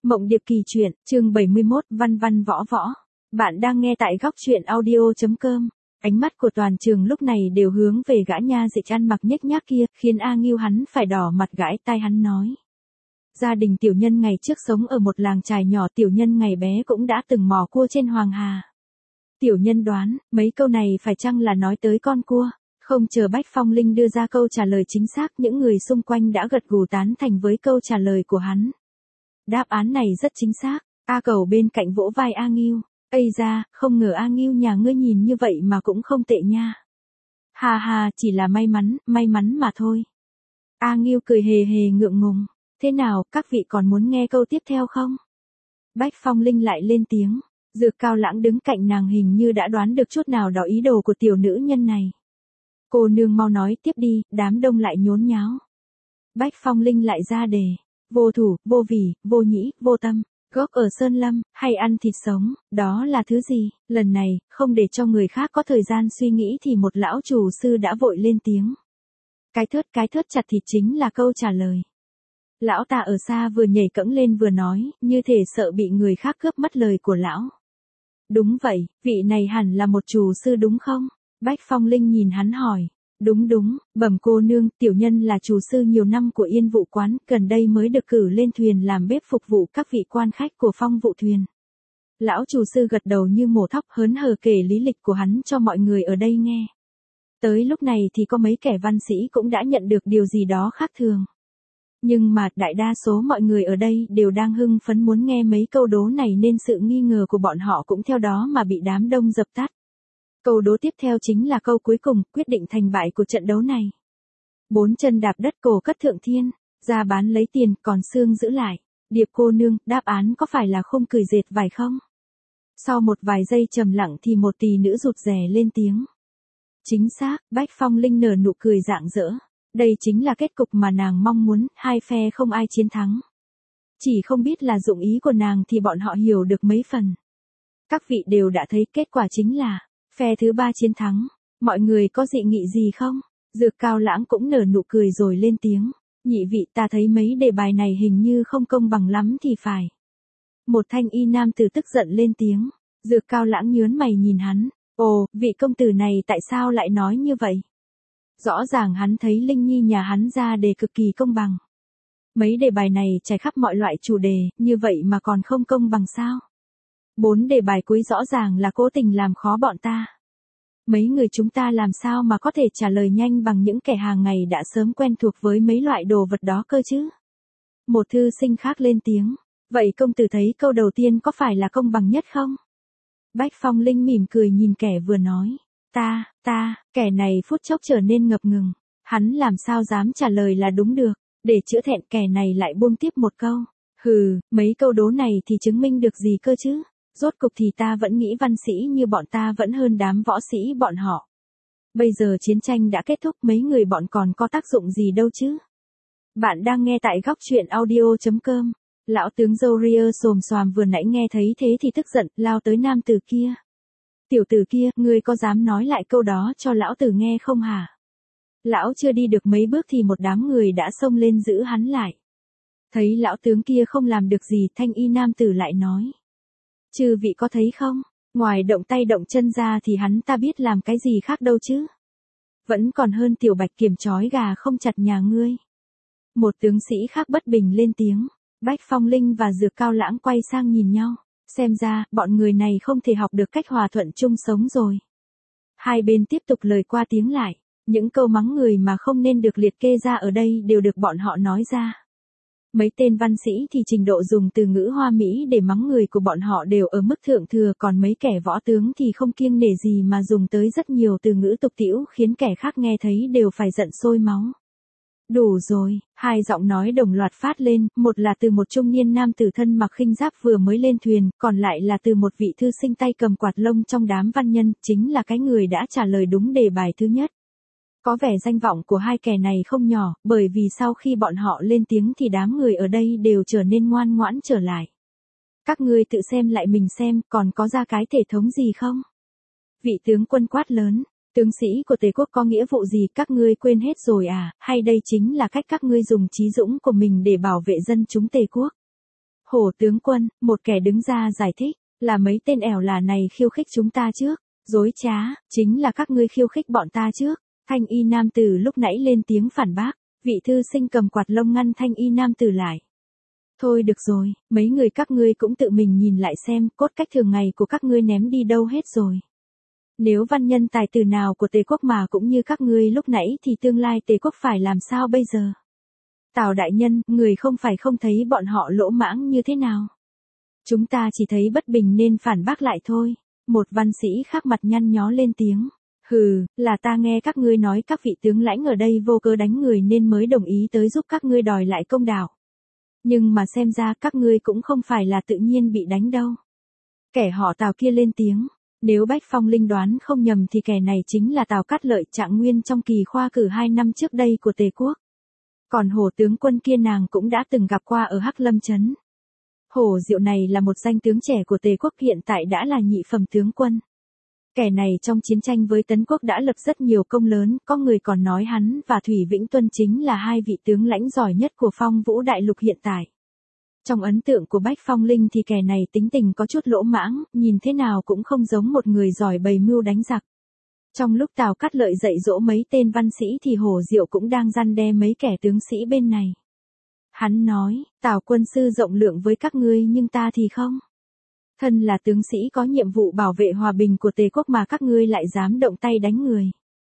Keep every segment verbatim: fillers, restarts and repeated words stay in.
Mộng Điệp kỳ truyện, chương bảy mươi mốt, văn văn võ võ. Bạn đang nghe tại góc truyện audio chấm com. Ánh mắt của toàn trường lúc này đều hướng về gã nha dịch ăn mặc nhếch nhác kia, khiến A Ngưu hắn phải đỏ mặt gãi tai hắn nói. Gia đình tiểu nhân ngày trước sống ở một làng chài nhỏ, tiểu nhân ngày bé cũng đã từng mò cua trên Hoàng Hà. Tiểu nhân đoán, mấy câu này phải chăng là nói tới con cua? Không chờ Bách Phong Linh đưa ra câu trả lời chính xác, những người xung quanh đã gật gù tán thành với câu trả lời của hắn. Đáp án này rất chính xác. A Cầu bên cạnh vỗ vai A Ngưu. Ây da, không ngờ A Ngưu nhà ngươi nhìn như vậy mà cũng không tệ nha. Hà hà, chỉ là may mắn, may mắn mà thôi. A Ngưu cười hề hề ngượng ngùng. Thế nào, các vị còn muốn nghe câu tiếp theo không? Bách Phong Linh lại lên tiếng. Dược Cao Lãng đứng cạnh nàng hình như đã đoán được chút nào đó ý đồ của tiểu nữ nhân này. Cô nương mau nói tiếp đi, đám đông lại nhốn nháo. Bách Phong Linh lại ra đề. Vô thủ, vô vị, vô nhĩ, vô tâm, gốc ở Sơn Lâm, hay ăn thịt sống, đó là thứ gì? Lần này, không để cho người khác có thời gian suy nghĩ thì một lão chủ sư đã vội lên tiếng. Cái thớt cái thớt chặt thịt chính là câu trả lời. Lão ta ở xa vừa nhảy cẫng lên vừa nói, như thể sợ bị người khác cướp mất lời của lão. Đúng vậy, vị này hẳn là một chủ sư đúng không? Bách Phong Linh nhìn hắn hỏi. Đúng đúng, bẩm cô nương, tiểu nhân là chủ sư nhiều năm của Yên Vụ Quán, gần đây mới được cử lên thuyền làm bếp phục vụ các vị quan khách của Phong Vụ thuyền. Lão chủ sư gật đầu như mổ thóc, hớn hở kể lý lịch của hắn cho mọi người ở đây nghe. Tới lúc này thì có mấy kẻ văn sĩ cũng đã nhận được điều gì đó khác thường. Nhưng mà đại đa số mọi người ở đây đều đang hưng phấn muốn nghe mấy câu đố này nên sự nghi ngờ của bọn họ cũng theo đó mà bị đám đông dập tắt. Câu đố tiếp theo chính là câu cuối cùng, quyết định thành bại của trận đấu này. Bốn chân đạp đất cổ cất thượng thiên, ra bán lấy tiền, còn xương giữ lại. Điệp cô nương, đáp án có phải là khung cười dệt vải không? Sau một vài giây trầm lặng thì một tỷ nữ rụt rè lên tiếng. Chính xác, Bách Phong Linh nở nụ cười rạng rỡ. Đây chính là kết cục mà nàng mong muốn, hai phe không ai chiến thắng. Chỉ không biết là dụng ý của nàng thì bọn họ hiểu được mấy phần. Các vị đều đã thấy kết quả chính là phe thứ ba chiến thắng. Mọi người có dị nghị gì không? Dược Cao Lãng cũng nở nụ cười rồi lên tiếng. Nhị vị, ta thấy mấy đề bài này hình như không công bằng lắm thì phải. Một thanh y nam tử tức giận lên tiếng. Dược Cao Lãng nhớn mày nhìn hắn. Ồ, vị công tử này tại sao lại nói như vậy? Rõ ràng hắn thấy Linh Nhi nhà hắn ra đề cực kỳ công bằng. Mấy đề bài này trải khắp mọi loại chủ đề, như vậy mà còn không công bằng sao? Bốn đề bài cuối rõ ràng là cố tình làm khó bọn ta. Mấy người chúng ta làm sao mà có thể trả lời nhanh bằng những kẻ hàng ngày đã sớm quen thuộc với mấy loại đồ vật đó cơ chứ? Một thư sinh khác lên tiếng. Vậy công tử thấy câu đầu tiên có phải là công bằng nhất không? Bách Phong Linh mỉm cười nhìn kẻ vừa nói. Ta, ta, kẻ này phút chốc trở nên ngập ngừng. Hắn làm sao dám trả lời là đúng được. Để chữa thẹn kẻ này lại buông tiếp một câu. Hừ, mấy câu đố này thì chứng minh được gì cơ chứ? Rốt cục thì ta vẫn nghĩ văn sĩ như bọn ta vẫn hơn đám võ sĩ bọn họ. Bây giờ chiến tranh đã kết thúc, mấy người bọn còn có tác dụng gì đâu chứ? Bạn đang nghe tại góc truyện audio chấm com. Lão tướng Zoria xồm xoàm vừa nãy nghe thấy thế thì tức giận, lao tới nam tử kia. Tiểu tử kia, ngươi có dám nói lại câu đó cho lão tử nghe không hả? Lão chưa đi được mấy bước thì một đám người đã xông lên giữ hắn lại. Thấy lão tướng kia không làm được gì, thanh y nam tử lại nói. Chư vị có thấy không, ngoài động tay động chân ra thì hắn ta biết làm cái gì khác đâu chứ. Vẫn còn hơn tiểu bạch kiểm trói gà không chặt nhà ngươi. Một tướng sĩ khác bất bình lên tiếng. Bách Phong Linh và Dược Cao Lãng quay sang nhìn nhau. Xem ra, bọn người này không thể học được cách hòa thuận chung sống rồi. Hai bên tiếp tục lời qua tiếng lại. Những câu mắng người mà không nên được liệt kê ra ở đây đều được bọn họ nói ra. Mấy tên văn sĩ thì trình độ dùng từ ngữ hoa mỹ để mắng người của bọn họ đều ở mức thượng thừa, còn mấy kẻ võ tướng thì không kiêng nể gì mà dùng tới rất nhiều từ ngữ tục tĩu khiến kẻ khác nghe thấy đều phải giận sôi máu. Đủ rồi, hai giọng nói đồng loạt phát lên, một là từ một trung niên nam tử thân mặc khinh giáp vừa mới lên thuyền, còn lại là từ một vị thư sinh tay cầm quạt lông trong đám văn nhân, chính là cái người đã trả lời đúng đề bài thứ nhất. Có vẻ danh vọng của hai kẻ này không nhỏ, bởi vì sau khi bọn họ lên tiếng thì đám người ở đây đều trở nên ngoan ngoãn trở lại. Các ngươi tự xem lại mình xem, còn có ra cái thể thống gì không? Vị tướng quân quát lớn. Tướng sĩ của Tề quốc có nghĩa vụ gì các ngươi quên hết rồi à, hay đây chính là cách các ngươi dùng trí dũng của mình để bảo vệ dân chúng Tề quốc? Hổ tướng quân, một kẻ đứng ra giải thích, là mấy tên ẻo là này khiêu khích chúng ta trước, dối trá, chính là các ngươi khiêu khích bọn ta trước. Thanh y nam tử lúc nãy lên tiếng phản bác, vị thư sinh cầm quạt lông ngăn thanh y nam tử lại. Thôi được rồi, mấy người các ngươi cũng tự mình nhìn lại xem, cốt cách thường ngày của các ngươi ném đi đâu hết rồi. Nếu văn nhân tài tử nào của Tề quốc mà cũng như các ngươi lúc nãy thì tương lai Tề quốc phải làm sao bây giờ? Tào đại nhân, người không phải không thấy bọn họ lỗ mãng như thế nào. Chúng ta chỉ thấy bất bình nên phản bác lại thôi. Một văn sĩ khác mặt nhăn nhó lên tiếng. Hừ, là ta nghe các ngươi nói các vị tướng lãnh ở đây vô cớ đánh người nên mới đồng ý tới giúp các ngươi đòi lại công đạo. Nhưng mà xem ra các ngươi cũng không phải là tự nhiên bị đánh đâu. Kẻ họ Tào kia lên tiếng. Nếu Bách Phong Linh đoán không nhầm thì kẻ này chính là Tào Cát Lợi trạng nguyên trong kỳ khoa cử hai năm trước đây của Tề quốc. Còn Hổ tướng quân kia nàng cũng đã từng gặp qua ở Hắc Lâm Trấn. Hổ Diệu này là một danh tướng trẻ của Tề quốc hiện tại đã là nhị phẩm tướng quân. Kẻ này trong chiến tranh với Tấn quốc đã lập rất nhiều công lớn, có người còn nói hắn và Thủy Vĩnh Tuân chính là hai vị tướng lãnh giỏi nhất của Phong Vũ Đại Lục hiện tại. Trong ấn tượng của Bách Phong Linh thì kẻ này tính tình có chút lỗ mãng, nhìn thế nào cũng không giống một người giỏi bày mưu đánh giặc. Trong lúc Tào Cát Lợi dạy dỗ mấy tên văn sĩ thì Hổ Diệu cũng đang răn đe mấy kẻ tướng sĩ bên này. Hắn nói, Tào quân sư rộng lượng với các ngươi nhưng ta thì không. Thân là tướng sĩ có nhiệm vụ bảo vệ hòa bình của Tề quốc mà các ngươi lại dám động tay đánh người.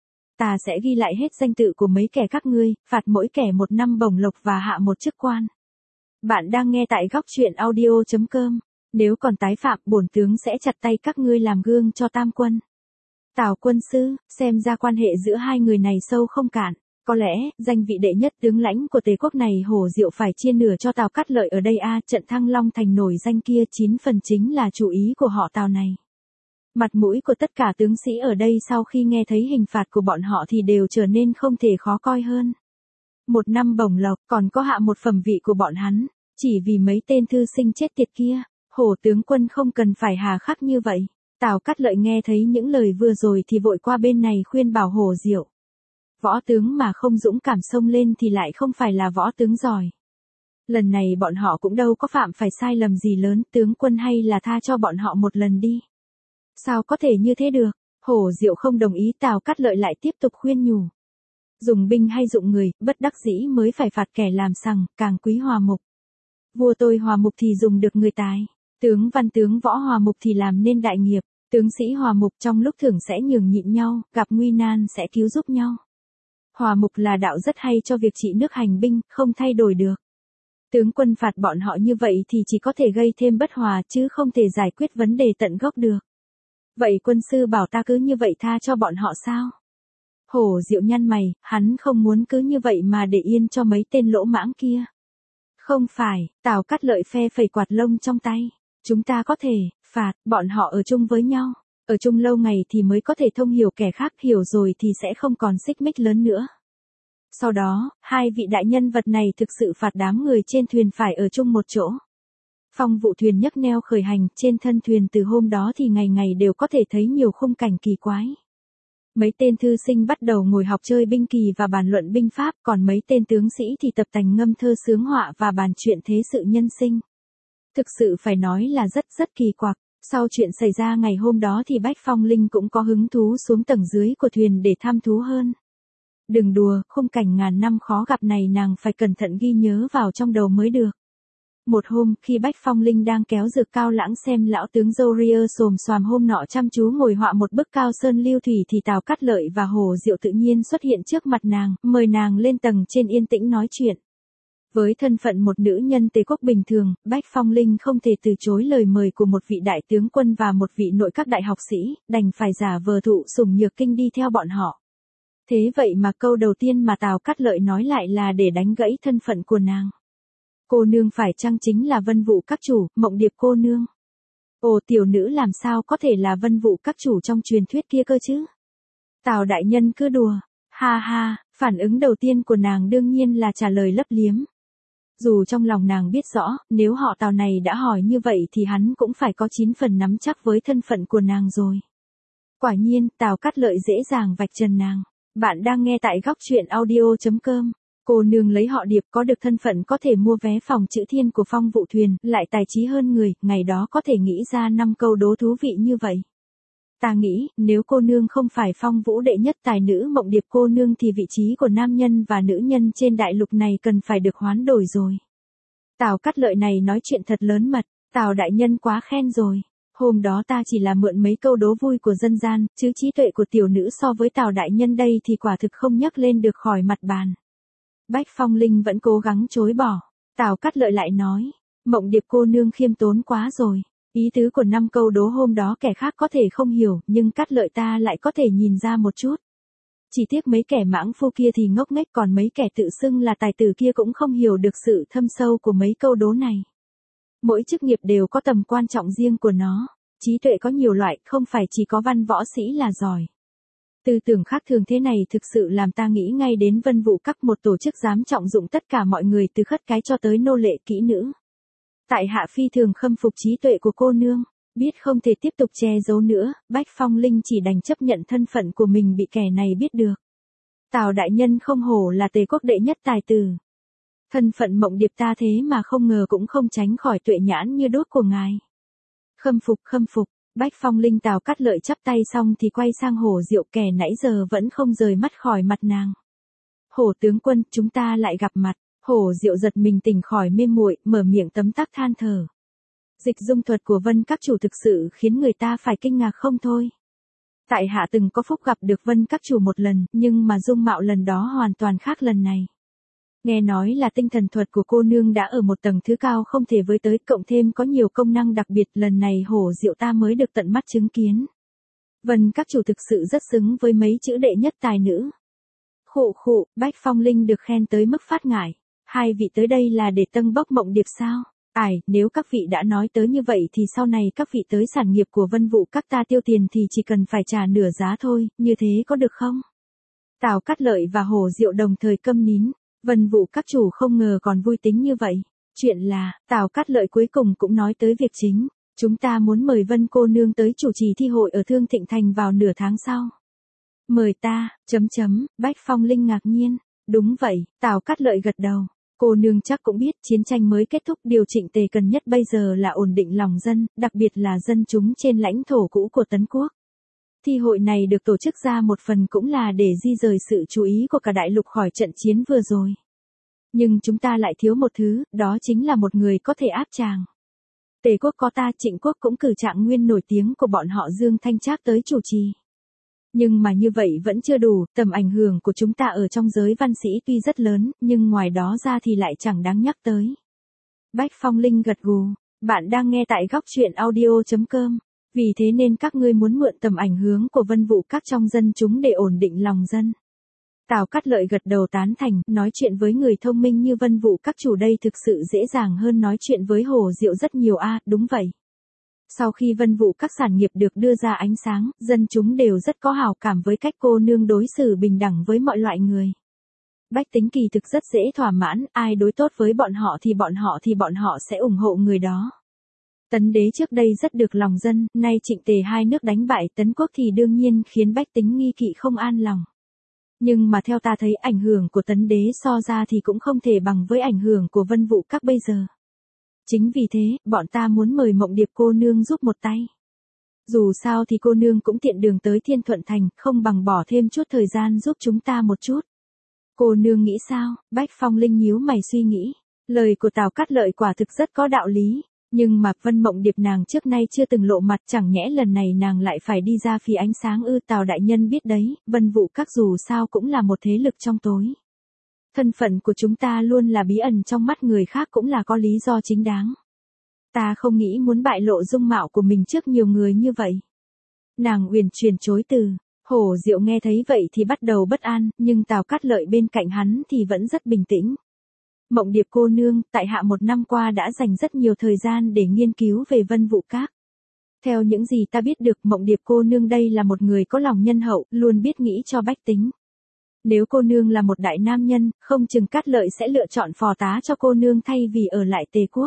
Ta sẽ ghi lại hết danh tự của mấy kẻ các ngươi, phạt mỗi kẻ một năm bổng lộc và hạ một chức quan. Bạn đang nghe tại góc truyện audio chấm com. Nếu còn tái phạm, bổn tướng sẽ chặt tay các ngươi làm gương cho tam quân. Tào quân sư, xem ra quan hệ giữa hai người này sâu không cạn. Có lẽ, danh vị đệ nhất tướng lãnh của Tề quốc này Hổ Diệu phải chia nửa cho Tào Cát Lợi ở đây a, trận Thăng Long Thành nổi danh kia chín phần chính là chủ ý của họ Tào này. Mặt mũi của tất cả tướng sĩ ở đây sau khi nghe thấy hình phạt của bọn họ thì đều trở nên không thể khó coi hơn. Một năm bổng lộc, còn có hạ một phẩm vị của bọn hắn, chỉ vì mấy tên thư sinh chết tiệt kia, Hổ tướng quân không cần phải hà khắc như vậy. Tào Cát Lợi nghe thấy những lời vừa rồi thì vội qua bên này khuyên bảo Hổ Diệu. Võ tướng mà không dũng cảm xông lên thì lại không phải là võ tướng giỏi. Lần này bọn họ cũng đâu có phạm phải sai lầm gì lớn, tướng quân hay là tha cho bọn họ một lần đi. Sao có thể như thế được? Hổ Diệu không đồng ý, Tào Cát Lợi lại tiếp tục khuyên nhủ. Dùng binh hay dụng người, bất đắc dĩ mới phải phạt kẻ làm sằng, càng quý hòa mục. Vua tôi hòa mục thì dùng được người tài, tướng văn tướng võ hòa mục thì làm nên đại nghiệp, tướng sĩ hòa mục trong lúc thưởng sẽ nhường nhịn nhau, gặp nguy nan sẽ cứu giúp nhau. Hòa mục là đạo rất hay cho việc trị nước hành binh, không thay đổi được. Tướng quân phạt bọn họ như vậy thì chỉ có thể gây thêm bất hòa chứ không thể giải quyết vấn đề tận gốc được. Vậy quân sư bảo ta cứ như vậy tha cho bọn họ sao? Hổ Diệu nhăn mày, hắn không muốn cứ như vậy mà để yên cho mấy tên lỗ mãng kia. Không phải, Tào Cát Lợi phe phẩy quạt lông trong tay. Chúng ta có thể, phạt, bọn họ ở chung với nhau. Ở chung lâu ngày thì mới có thể thông hiểu kẻ khác, hiểu rồi thì sẽ không còn xích mích lớn nữa. Sau đó, hai vị đại nhân vật này thực sự phạt đám người trên thuyền phải ở chung một chỗ. Phong Vụ thuyền nhấc neo khởi hành, trên thân thuyền từ hôm đó thì ngày ngày đều có thể thấy nhiều khung cảnh kỳ quái. Mấy tên thư sinh bắt đầu ngồi học chơi binh kỳ và bàn luận binh pháp, còn mấy tên tướng sĩ thì tập tành ngâm thơ sướng họa và bàn chuyện thế sự nhân sinh. Thực sự phải nói là rất rất kỳ quặc. Sau chuyện xảy ra ngày hôm đó thì Bách Phong Linh cũng có hứng thú xuống tầng dưới của thuyền để tham thú hơn. Đừng đùa, khung cảnh ngàn năm khó gặp này nàng phải cẩn thận ghi nhớ vào trong đầu mới được. Một hôm, khi Bách Phong Linh đang kéo dược Cao Lãng xem lão tướng râu ria xồm xoàm hôm nọ chăm chú ngồi họa một bức cao sơn lưu thủy thì Tào Cát Lợi và Hổ Diệu tự nhiên xuất hiện trước mặt nàng, mời nàng lên tầng trên yên tĩnh nói chuyện. Với thân phận một nữ nhân Tề quốc bình thường, Bách Phong Linh không thể từ chối lời mời của một vị đại tướng quân và một vị nội các đại học sĩ, đành phải giả vờ thụ sủng nhược kinh đi theo bọn họ. Thế vậy mà câu đầu tiên mà Tào Cát Lợi nói lại là để đánh gãy thân phận của nàng. Cô nương phải chăng chính là Vân Vũ các chủ, Mộng Điệp cô nương? Ồ, tiểu nữ làm sao có thể là Vân Vũ các chủ trong truyền thuyết kia cơ chứ? Tào đại nhân cứ đùa. Ha ha, phản ứng đầu tiên của nàng đương nhiên là trả lời lấp liếm. Dù trong lòng nàng biết rõ, nếu họ Tào này đã hỏi như vậy thì hắn cũng phải có chín phần nắm chắc với thân phận của nàng rồi. Quả nhiên, Tào Cát Lợi dễ dàng vạch trần nàng. Bạn đang nghe tại góc truyện audio chấm com. Cô nương lấy họ Điệp có được thân phận có thể mua vé phòng chữ thiên của Phong Vụ Thuyền, lại tài trí hơn người, ngày đó có thể nghĩ ra năm câu đố thú vị như vậy. Ta nghĩ, nếu cô nương không phải Phong Vũ đệ nhất tài nữ Mộng Điệp cô nương thì vị trí của nam nhân và nữ nhân trên đại lục này cần phải được hoán đổi rồi. Tào Cát Lợi này nói chuyện thật lớn mật, Tào đại nhân quá khen rồi. Hôm đó ta chỉ là mượn mấy câu đố vui của dân gian, chứ trí tuệ của tiểu nữ so với Tào đại nhân đây thì quả thực không nhắc lên được khỏi mặt bàn. Bách Phong Linh vẫn cố gắng chối bỏ. Tào Cát Lợi lại nói, Mộng Điệp cô nương khiêm tốn quá rồi. Ý tứ của năm câu đố hôm đó kẻ khác có thể không hiểu, nhưng Cát Lợi ta lại có thể nhìn ra một chút. Chỉ tiếc mấy kẻ mãng phu kia thì ngốc nghếch, còn mấy kẻ tự xưng là tài tử kia cũng không hiểu được sự thâm sâu của mấy câu đố này. Mỗi chức nghiệp đều có tầm quan trọng riêng của nó. Trí tuệ có nhiều loại, không phải chỉ có văn võ sĩ là giỏi. Tư tưởng khác thường thế này thực sự làm ta nghĩ ngay đến Vân Vũ Các, một tổ chức dám trọng dụng tất cả mọi người từ khất cái cho tới nô lệ kỹ nữ. Tại hạ phi thường khâm phục trí tuệ của cô nương, biết không thể tiếp tục che giấu nữa, Bách Phong Linh chỉ đành chấp nhận thân phận của mình bị kẻ này biết được. Tào đại nhân không hổ là Tề quốc đệ nhất tài tử. Thân phận Mộng Điệp ta thế mà không ngờ cũng không tránh khỏi tuệ nhãn như đốt của ngài. Khâm phục khâm phục. Bách Phong Linh Tào Cát Lợi chắp tay xong thì quay sang Hổ Diệu, kẻ nãy giờ vẫn không rời mắt khỏi mặt nàng. Hổ tướng quân, chúng ta lại gặp mặt. Hổ Diệu giật mình tỉnh khỏi mê muội, mở miệng tấm tắc than thở. Dịch dung thuật của Vân Các chủ thực sự khiến người ta phải kinh ngạc không thôi. Tại hạ từng có phúc gặp được Vân Các chủ một lần, nhưng mà dung mạo lần đó hoàn toàn khác lần này. Nghe nói là tinh thần thuật của cô nương đã ở một tầng thứ cao không thể với tới, cộng thêm có nhiều công năng đặc biệt, lần này Hổ Diệu ta mới được tận mắt chứng kiến. Vân Các chủ thực sự rất xứng với mấy chữ đệ nhất tài nữ. Khụ khụ, Bách Phong Linh được khen tới mức phát ngải. Hai vị tới đây là để tâng bốc Mộng Điệp sao? Ải, nếu các vị đã nói tới như vậy thì sau này các vị tới sản nghiệp của Vân Vũ Các ta tiêu tiền thì chỉ cần phải trả nửa giá thôi, như thế có được không? Tào Cát Lợi và Hổ Diệu đồng thời câm nín. Vân Vũ Các chủ không ngờ còn vui tính như vậy. Chuyện là, Tào Cát Lợi cuối cùng cũng nói tới việc chính. Chúng ta muốn mời Vân cô nương tới chủ trì thi hội ở Thương Thịnh Thành vào nửa tháng sau. Mời ta, chấm chấm, Bách Phong Linh ngạc nhiên. Đúng vậy, Tào Cát Lợi gật đầu. Cô nương chắc cũng biết chiến tranh mới kết thúc, điều Trịnh Tề cần nhất bây giờ là ổn định lòng dân, đặc biệt là dân chúng trên lãnh thổ cũ của Tấn Quốc. Thi hội này được tổ chức ra một phần cũng là để di rời sự chú ý của cả đại lục khỏi trận chiến vừa rồi. Nhưng chúng ta lại thiếu một thứ, đó chính là một người có thể áp tràng. Tề quốc có ta, Trịnh quốc cũng cử Trạng Nguyên nổi tiếng của bọn họ Dương Thanh Trác tới chủ trì. Nhưng mà như vậy vẫn chưa đủ, tầm ảnh hưởng của chúng ta ở trong giới văn sĩ tuy rất lớn, nhưng ngoài đó ra thì lại chẳng đáng nhắc tới. Bách Phong Linh gật gù, bạn đang nghe tại góc truyện audio chấm com. Vì thế nên các ngươi muốn mượn tầm ảnh hưởng của Vân Vũ Các trong dân chúng để ổn định lòng dân. Tào Cát Lợi gật đầu tán thành, nói chuyện với người thông minh như Vân Vũ Các chủ đây thực sự dễ dàng hơn nói chuyện với Hổ Diệu rất nhiều a, à, đúng vậy. Sau khi Vân Vũ Các sản nghiệp được đưa ra ánh sáng, dân chúng đều rất có hảo cảm với cách cô nương đối xử bình đẳng với mọi loại người. Bách tính kỳ thực rất dễ thỏa mãn, ai đối tốt với bọn họ thì bọn họ thì bọn họ sẽ ủng hộ người đó. Tấn đế trước đây rất được lòng dân, nay Trịnh Tề hai nước đánh bại Tấn quốc thì đương nhiên khiến bách tính nghi kỵ không an lòng. Nhưng mà theo ta thấy ảnh hưởng của Tấn đế so ra thì cũng không thể bằng với ảnh hưởng của Vân Vũ Các bây giờ. Chính vì thế, bọn ta muốn mời Mộng Điệp cô nương giúp một tay. Dù sao thì cô nương cũng tiện đường tới Thiên Thuận Thành, không bằng bỏ thêm chút thời gian giúp chúng ta một chút. Cô nương nghĩ sao? Bách Phong Linh nhíu mày suy nghĩ. Lời của Tào Cát Lợi quả thực rất có đạo lý. Nhưng mà Vân Mộng Điệp nàng trước nay chưa từng lộ mặt, chẳng nhẽ lần này nàng lại phải đi ra phía ánh sáng ư? Tào đại nhân biết đấy, Vân Vũ Các dù sao cũng là một thế lực trong tối. Thân phận của chúng ta luôn là bí ẩn trong mắt người khác cũng là có lý do chính đáng. Ta không nghĩ muốn bại lộ dung mạo của mình trước nhiều người như vậy. Nàng uyển chuyển chối từ. Hổ Diệu nghe thấy vậy thì bắt đầu bất an, nhưng Tào Cát Lợi bên cạnh hắn thì vẫn rất bình tĩnh. Mộng Điệp cô nương, tại hạ một năm qua đã dành rất nhiều thời gian để nghiên cứu về Vân Vũ Các. Theo những gì ta biết được, Mộng Điệp cô nương đây là một người có lòng nhân hậu, luôn biết nghĩ cho bách tính. Nếu cô nương là một đại nam nhân, không chừng Cát Lợi sẽ lựa chọn phò tá cho cô nương thay vì ở lại Tề quốc.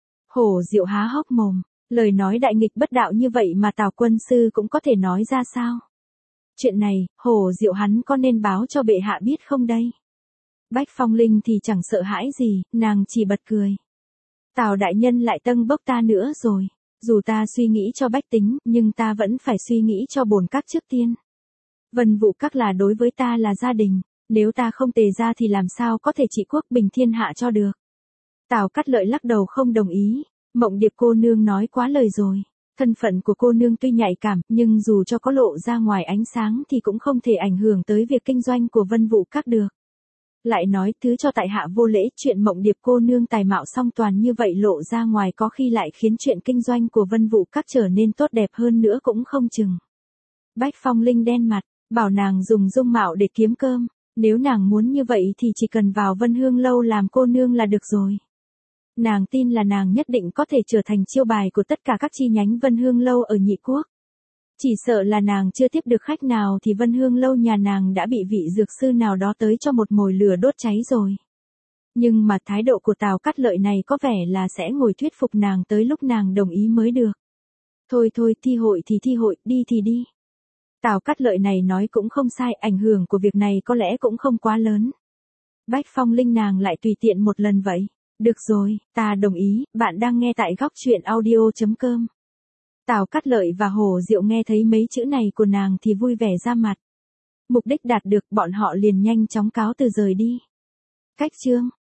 Hổ Diệu há hốc mồm, lời nói đại nghịch bất đạo như vậy mà Tào quân sư cũng có thể nói ra sao? Chuyện này, Hổ Diệu hắn có nên báo cho bệ hạ biết không đây? Bách Phong Linh thì chẳng sợ hãi gì, nàng chỉ bật cười. Tào đại nhân lại tâng bốc ta nữa rồi. Dù ta suy nghĩ cho bách tính, nhưng ta vẫn phải suy nghĩ cho bổn các trước tiên. Vân Vũ Các là đối với ta là gia đình, nếu ta không tề ra thì làm sao có thể trị quốc bình thiên hạ cho được. Tào Cát Lợi lắc đầu không đồng ý, Mộng Điệp cô nương nói quá lời rồi. Thân phận của cô nương tuy nhạy cảm, nhưng dù cho có lộ ra ngoài ánh sáng thì cũng không thể ảnh hưởng tới việc kinh doanh của Vân Vũ Các được. Lại nói, thứ cho tại hạ vô lễ, chuyện Mộng Điệp cô nương tài mạo song toàn như vậy lộ ra ngoài có khi lại khiến chuyện kinh doanh của Vân Vũ Các trở nên tốt đẹp hơn nữa cũng không chừng. Bách Phong Linh đen mặt, bảo nàng dùng dung mạo để kiếm cơm, nếu nàng muốn như vậy thì chỉ cần vào Vân Hương Lâu làm cô nương là được rồi. Nàng tin là nàng nhất định có thể trở thành chiêu bài của tất cả các chi nhánh Vân Hương Lâu ở Nhị Quốc. Chỉ sợ là nàng chưa tiếp được khách nào thì Vân Hương Lâu nhà nàng đã bị vị dược sư nào đó tới cho một mồi lửa đốt cháy rồi. Nhưng mà thái độ của Tào Cát Lợi này có vẻ là sẽ ngồi thuyết phục nàng tới lúc nàng đồng ý mới được. Thôi thôi, thi hội thì thi hội, đi thì đi. Tào Cát Lợi này nói cũng không sai, ảnh hưởng của việc này có lẽ cũng không quá lớn. Bách Phong Linh nàng lại tùy tiện một lần vậy. Được rồi, ta đồng ý, bạn đang nghe tại góc truyện audio chấm com. Tào Cát Lợi và Hồ Diệu nghe thấy mấy chữ này của nàng thì vui vẻ ra mặt. Mục đích đạt được, bọn họ liền nhanh chóng cáo từ rời đi. Cách chương